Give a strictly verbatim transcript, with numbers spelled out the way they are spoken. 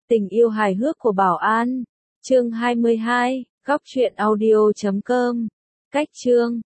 Tình yêu hài hước của Bảo An. Chương hai mươi hai, góc truyện audio chấm com. Cách chương